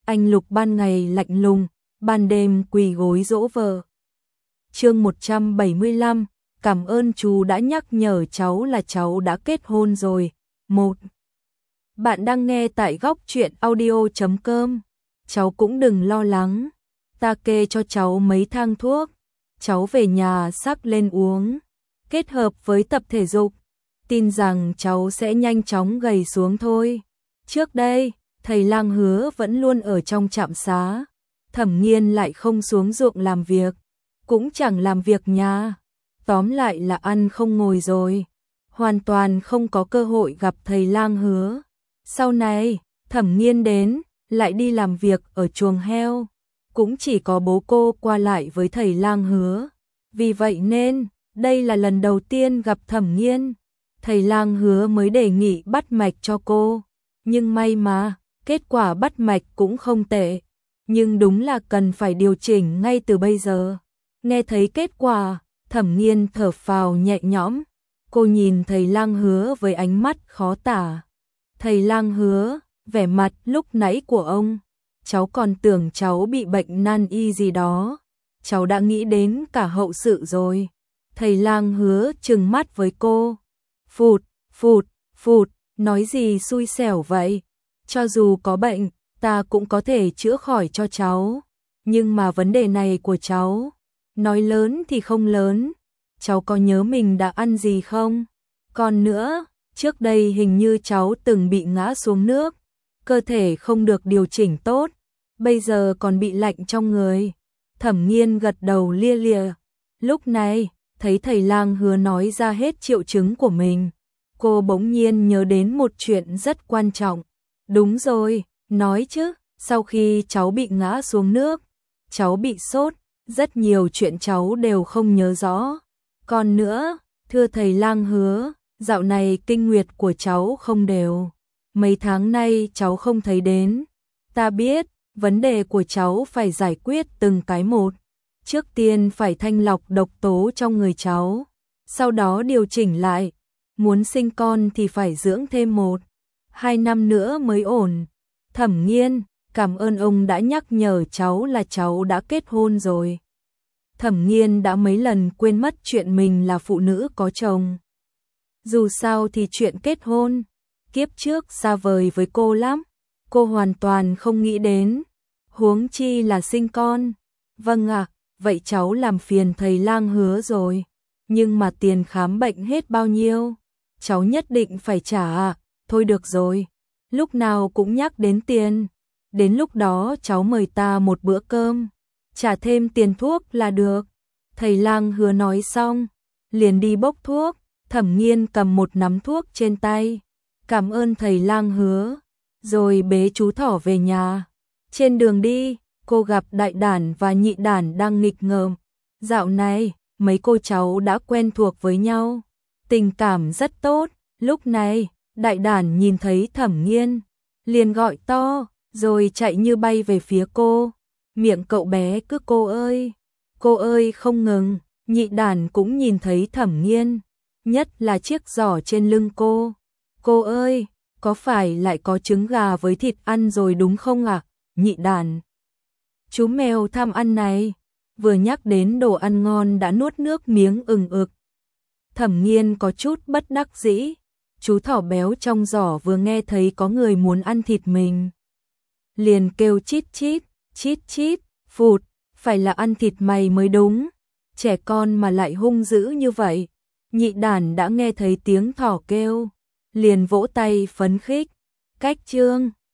Anh Lục ban ngày lạnh lùng, ban đêm quỳ gối dỗ vợ. Chương 175, cảm ơn chú đã nhắc nhở cháu là cháu đã kết hôn rồi. 1. Bạn đang nghe tại góc truyện audio.com. Cháu cũng đừng lo lắng, ta kê cho cháu mấy thang thuốc, cháu về nhà sắc lên uống, kết hợp với tập thể dục, tin rằng cháu sẽ nhanh chóng gầy xuống thôi. Trước đây, thầy lang Hứa vẫn luôn ở trong trạm xá, Thẩm Nghiên lại không xuống ruộng làm việc, cũng chẳng làm việc nhà, tóm lại là ăn không ngồi rồi, hoàn toàn không có cơ hội gặp thầy lang Hứa. Sau này, Thẩm Nghiên đến, lại đi làm việc ở chuồng heo, cũng chỉ có bố cô qua lại với thầy lang Hứa. Vì vậy nên, đây là lần đầu tiên gặp Thẩm Nghiên, thầy lang Hứa mới đề nghị bắt mạch cho cô. Nhưng may mà, kết quả bắt mạch cũng không tệ, nhưng đúng là cần phải điều chỉnh ngay từ bây giờ. Nghe thấy kết quả, Thẩm Nghiên thở phào nhẹ nhõm, cô nhìn thầy lang Hứa với ánh mắt khó tả. Thầy lang Hứa, vẻ mặt lúc nãy của ông, cháu còn tưởng cháu bị bệnh nan y gì đó, cháu đã nghĩ đến cả hậu sự rồi. Thầy lang Hứa trừng mắt với cô, phụt, phụt, phụt, nói gì xui xẻo vậy, cho dù có bệnh, ta cũng có thể chữa khỏi cho cháu, nhưng mà vấn đề này của cháu, nói lớn thì không lớn, cháu có nhớ mình đã ăn gì không? Còn nữa, trước đây hình như cháu từng bị ngã xuống nước, cơ thể không được điều chỉnh tốt, bây giờ còn bị lạnh trong người. Thẩm Nghiên gật đầu lia lịa. Lúc này, thấy thầy lang Hứa nói ra hết triệu chứng của mình, cô bỗng nhiên nhớ đến một chuyện rất quan trọng. Đúng rồi, nói chứ, sau khi cháu bị ngã xuống nước, cháu bị sốt, rất nhiều chuyện cháu đều không nhớ rõ. Còn nữa, thưa thầy lang Hứa, dạo này kinh nguyệt của cháu không đều, mấy tháng nay cháu không thấy đến. Ta biết, vấn đề của cháu phải giải quyết từng cái một. Trước tiên phải thanh lọc độc tố trong người cháu, sau đó điều chỉnh lại. Muốn sinh con thì phải dưỡng thêm 1-2 năm nữa mới ổn. Thẩm Nghiên, cảm ơn ông đã nhắc nhở cháu là cháu đã kết hôn rồi. Thẩm Nghiên đã mấy lần quên mất chuyện mình là phụ nữ có chồng. Dù sao thì chuyện kết hôn, kiếp trước xa vời với cô lắm, cô hoàn toàn không nghĩ đến, huống chi là sinh con. Vâng ạ, vậy cháu làm phiền thầy lang Hứa rồi, nhưng mà tiền khám bệnh hết bao nhiêu? Cháu nhất định phải trả à? Thôi được rồi, lúc nào cũng nhắc đến tiền, đến lúc đó cháu mời ta một bữa cơm, trả thêm tiền thuốc là được. Thầy lang Hứa nói xong, liền đi bốc thuốc. Thẩm Nghiên cầm một nắm thuốc trên tay, cảm ơn thầy lang Hứa, rồi bế chú thỏ về nhà. Trên đường đi, cô gặp Đại Đản và Nhị Đản đang nghịch ngợm. Dạo này, mấy cô cháu đã quen thuộc với nhau, tình cảm rất tốt. Lúc này, Đại Đản nhìn thấy Thẩm Nghiên, liền gọi to, rồi chạy như bay về phía cô. Miệng cậu bé cứ cô ơi không ngừng. Nhị Đản cũng nhìn thấy Thẩm Nghiên, nhất là chiếc giỏ trên lưng cô. Cô ơi, có phải lại có trứng gà với thịt ăn rồi đúng không ạ? Nhị Đản, chú mèo tham ăn này, vừa nhắc đến đồ ăn ngon đã nuốt nước miếng ừng ực. Thẩm Nghiên có chút bất đắc dĩ, chú thỏ béo trong giỏ vừa nghe thấy có người muốn ăn thịt mình, liền kêu chít chít, phụt, phải là ăn thịt mày mới đúng, trẻ con mà lại hung dữ như vậy. Nhị Đản đã nghe thấy tiếng thỏ kêu, liền vỗ tay phấn khích, cách chương.